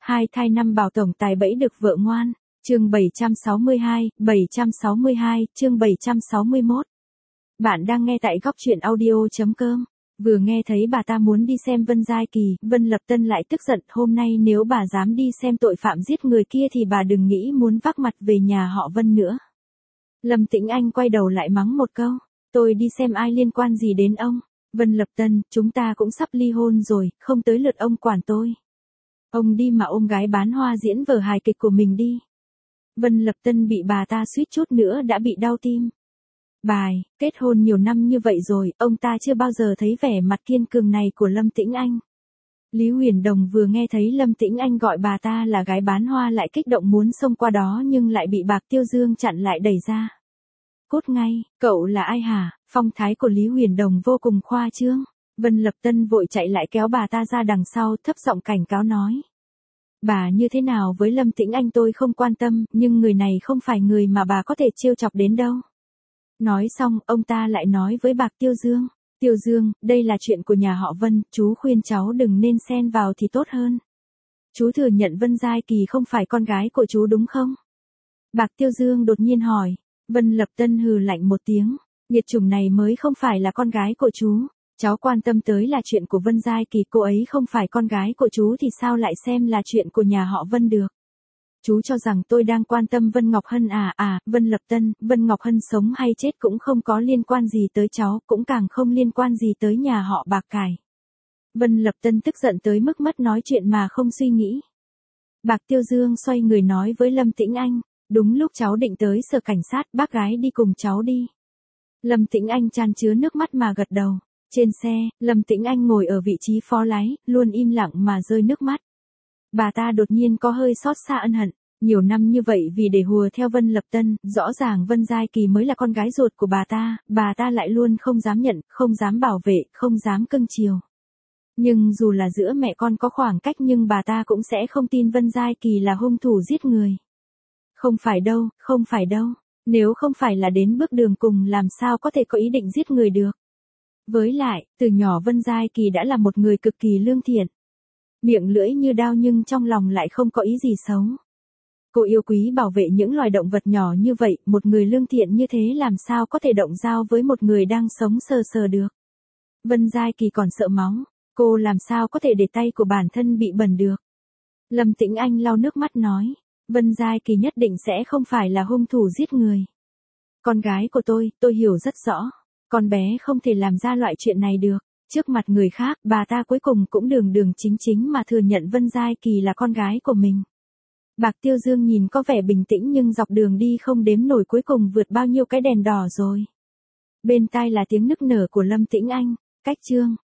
Hai thai năm bảo tổng tài bẫy được vợ ngoan. Chương 762, chương 761. Bạn đang nghe tại góc truyện audio.com. Vừa nghe thấy bà ta muốn đi xem Vân Giai Kỳ, Vân Lập Tân lại tức giận, hôm nay nếu bà dám đi xem tội phạm giết người kia thì bà đừng nghĩ muốn vác mặt về nhà họ Vân nữa. Lâm Tĩnh Anh quay đầu lại mắng một câu, tôi đi xem ai liên quan gì đến ông. Vân Lập Tân, chúng ta cũng sắp ly hôn rồi, không tới lượt ông quản tôi. Ông đi mà ôm gái bán hoa diễn vở hài kịch của mình đi. Vân Lập Tân bị bà ta suýt chút nữa đã bị đau tim. Bài, kết hôn nhiều năm như vậy rồi, ông ta chưa bao giờ thấy vẻ mặt kiên cường này của Lâm Tĩnh Anh. Lý Huyền Đồng vừa nghe thấy Lâm Tĩnh Anh gọi bà ta là gái bán hoa lại kích động muốn xông qua đó nhưng lại bị Bạc Tiêu Dương chặn lại đẩy ra. Cút ngay, cậu là ai hả? Phong thái của Lý Huyền Đồng vô cùng khoa trương. Vân Lập Tân vội chạy lại kéo bà ta ra đằng sau, thấp giọng cảnh cáo nói. Bà như thế nào với Lâm Tĩnh Anh tôi không quan tâm, nhưng người này không phải người mà bà có thể trêu chọc đến đâu. Nói xong, ông ta lại nói với Bạc Tiêu Dương. Tiêu Dương, đây là chuyện của nhà họ Vân, chú khuyên cháu đừng nên xen vào thì tốt hơn. Chú thừa nhận Vân Giai Kỳ không phải con gái của chú đúng không? Bạc Tiêu Dương đột nhiên hỏi. Vân Lập Tân hừ lạnh một tiếng. Nghiệt chủng này mới không phải là con gái của chú. Cháu quan tâm tới là chuyện của Vân Giai Kỳ, cô ấy không phải con gái của chú thì sao lại xem là chuyện của nhà họ Vân được. Chú cho rằng tôi đang quan tâm Vân Ngọc Hân à, Vân Lập Tân, Vân Ngọc Hân sống hay chết cũng không có liên quan gì tới cháu, cũng càng không liên quan gì tới nhà họ Bạc Cải. Vân Lập Tân tức giận tới mức mất nói chuyện mà không suy nghĩ. Bạc Tiêu Dương xoay người nói với Lâm Tĩnh Anh, đúng lúc cháu định tới sở cảnh sát, bác gái đi cùng cháu đi. Lâm Tĩnh Anh chan chứa nước mắt mà gật đầu. Trên xe, Lâm Tĩnh Anh ngồi ở vị trí phó lái, luôn im lặng mà rơi nước mắt. Bà ta đột nhiên có hơi xót xa ân hận. Nhiều năm như vậy vì để hùa theo Vân Lập Tân, rõ ràng Vân Giai Kỳ mới là con gái ruột của bà ta lại luôn không dám nhận, không dám bảo vệ, không dám cưng chiều. Nhưng dù là giữa mẹ con có khoảng cách nhưng bà ta cũng sẽ không tin Vân Giai Kỳ là hung thủ giết người. Không phải đâu, nếu không phải là đến bước đường cùng làm sao có thể có ý định giết người được. Với lại, từ nhỏ Vân Giai Kỳ đã là một người cực kỳ lương thiện. Miệng lưỡi như đao nhưng trong lòng lại không có ý gì xấu. Cô yêu quý bảo vệ những loài động vật nhỏ như vậy, một người lương thiện như thế làm sao có thể động dao với một người đang sống sờ sờ được. Vân Giai Kỳ còn sợ máu, cô làm sao có thể để tay của bản thân bị bẩn được. Lâm Tĩnh Anh lau nước mắt nói, Vân Giai Kỳ nhất định sẽ không phải là hung thủ giết người. Con gái của tôi hiểu rất rõ. Con bé không thể làm ra loại chuyện này được. Trước mặt người khác, bà ta cuối cùng cũng đường chính mà thừa nhận Vân Giai Kỳ là con gái của mình. Bạc Tiêu Dương nhìn có vẻ bình tĩnh nhưng dọc đường đi không đếm nổi cuối cùng vượt bao nhiêu cái đèn đỏ rồi. Bên tai là tiếng nức nở của Lâm Tĩnh Anh. Cách chương